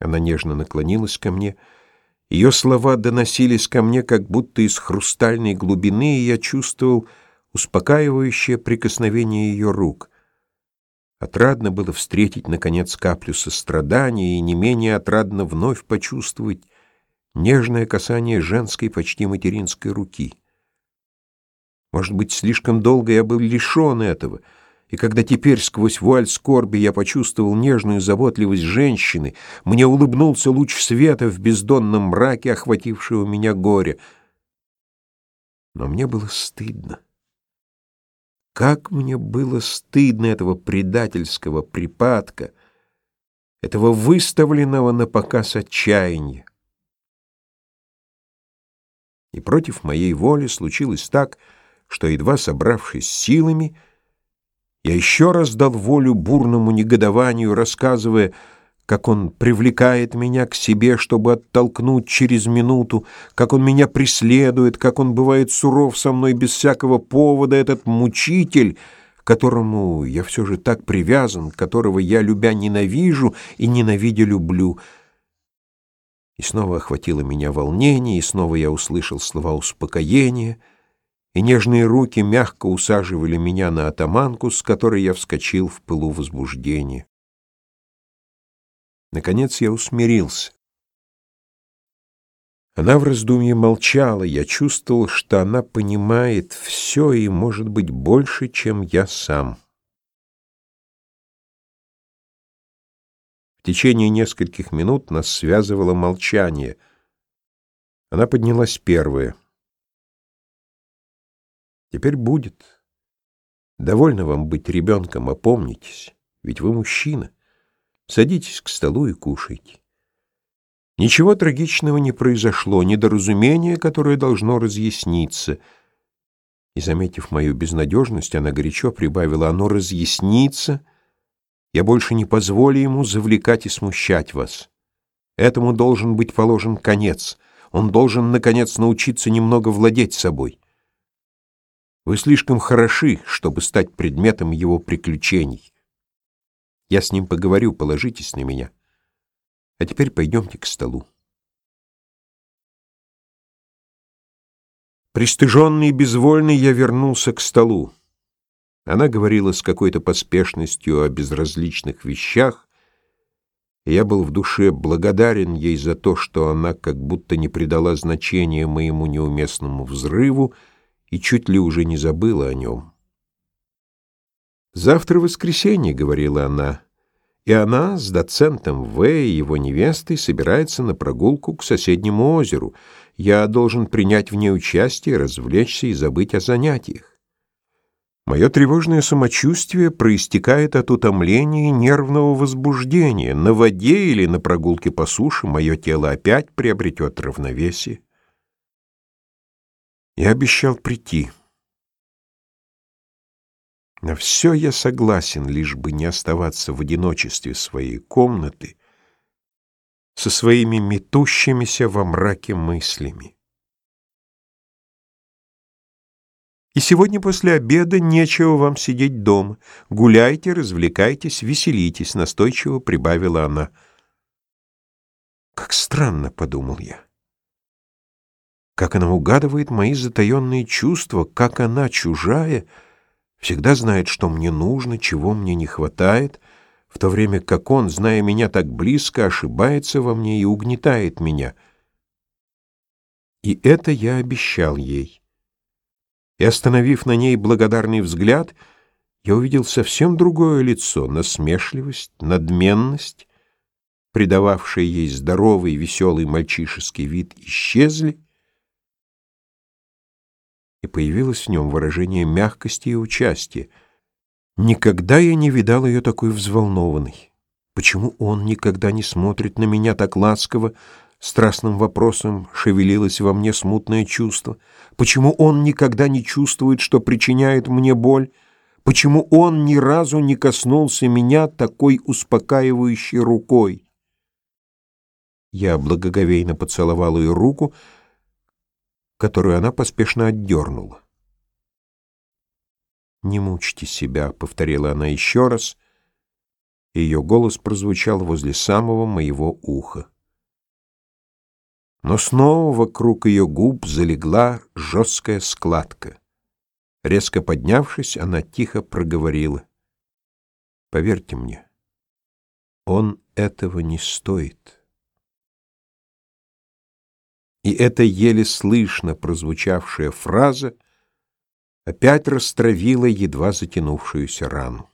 Она нежно наклонилась ко мне. Ее слова доносились ко мне, как будто из хрустальной глубины, и я чувствовал успокаивающее прикосновение ее рук. Отрадно было встретить, наконец, каплю сострадания, и не менее отрадно вновь почувствовать нежное касание женской, почти материнской руки. Может быть, слишком долго я был лишен этого, и когда теперь сквозь вуаль скорби я почувствовал нежную заботливость женщины, мне улыбнулся луч света в бездонном мраке, охватившего меня горе. Но мне было стыдно. Как мне было стыдно этого предательского припадка, этого выставленного на показ отчаяния. И против моей воли случилось так, что, едва собравшись силами, я еще раз дал волю бурному негодованию, рассказывая, как он привлекает меня к себе, чтобы оттолкнуть через минуту, как он меня преследует, как он бывает суров со мной без всякого повода, этот мучитель, к которому я все же так привязан, которого я, любя, ненавижу и, ненавидя, люблю. И снова охватило меня волнение, и снова я услышал слова успокоения, и нежные руки мягко усаживали меня на атаманку, с которой я вскочил в пылу возбуждения. Наконец я усмирился. Она в раздумье молчала, я чувствовал, что она понимает все и, может быть, больше, чем я сам. В течение нескольких минут нас связывало молчание. Она поднялась первая. «Теперь будет. Довольно вам быть ребенком, опомнитесь, ведь вы мужчина. Садитесь к столу и кушайте». Ничего трагичного не произошло, недоразумение, которое должно разъясниться. И, заметив мою безнадежность, она горячо прибавила: «Оно разъяснится. Я больше не позволю ему завлекать и смущать вас. Этому должен быть положен конец. Он должен, наконец, научиться немного владеть собой. Вы слишком хороши, чтобы стать предметом его приключений. Я с ним поговорю, положитесь на меня. А теперь пойдемте к столу». Пристыженный и безвольный я вернулся к столу. Она говорила с какой-то поспешностью о безразличных вещах, и я был в душе благодарен ей за то, что она как будто не придала значения моему неуместному взрыву и чуть ли уже не забыла о нем. «Завтра воскресенье», — говорила она, — «и она с доцентом В. и его невестой собирается на прогулку к соседнему озеру. Я должен принять в ней участие, развлечься и забыть о занятиях. Мое тревожное самочувствие проистекает от утомления и нервного возбуждения. На воде или на прогулке по суше мое тело опять приобретет равновесие. Я обещал прийти. На все я согласен, лишь бы не оставаться в одиночестве своей комнаты со своими метущимися во мраке мыслями. И сегодня после обеда нечего вам сидеть дома. Гуляйте, развлекайтесь, веселитесь, настойчиво прибавила она. Как странно, подумал я. Как она угадывает мои затаенные чувства, как она, чужая, всегда знает, что мне нужно, чего мне не хватает, в то время как он, зная меня так близко, ошибается во мне и угнетает меня. И это я обещал ей. И, остановив на ней благодарный взгляд, я увидел совсем другое лицо, насмешливость, надменность, придававшие ей здоровый, веселый мальчишеский вид, исчезли, и появилось в нем выражение мягкости и участия. Никогда я не видал ее такой взволнованной. Почему он никогда не смотрит на меня так ласково? Страстным вопросом шевелилось во мне смутное чувство. Почему он никогда не чувствует, что причиняет мне боль? Почему он ни разу не коснулся меня такой успокаивающей рукой? Я благоговейно поцеловал ее руку, которую она поспешно отдернула. «Не мучьте себя», — повторила она еще раз, Ее голос прозвучал возле самого моего уха. Но снова вокруг ее губ залегла жесткая складка. Резко поднявшись, она тихо проговорила: «Поверьте мне, он этого не стоит». И эта еле слышно прозвучавшая фраза опять растравила едва затянувшуюся рану.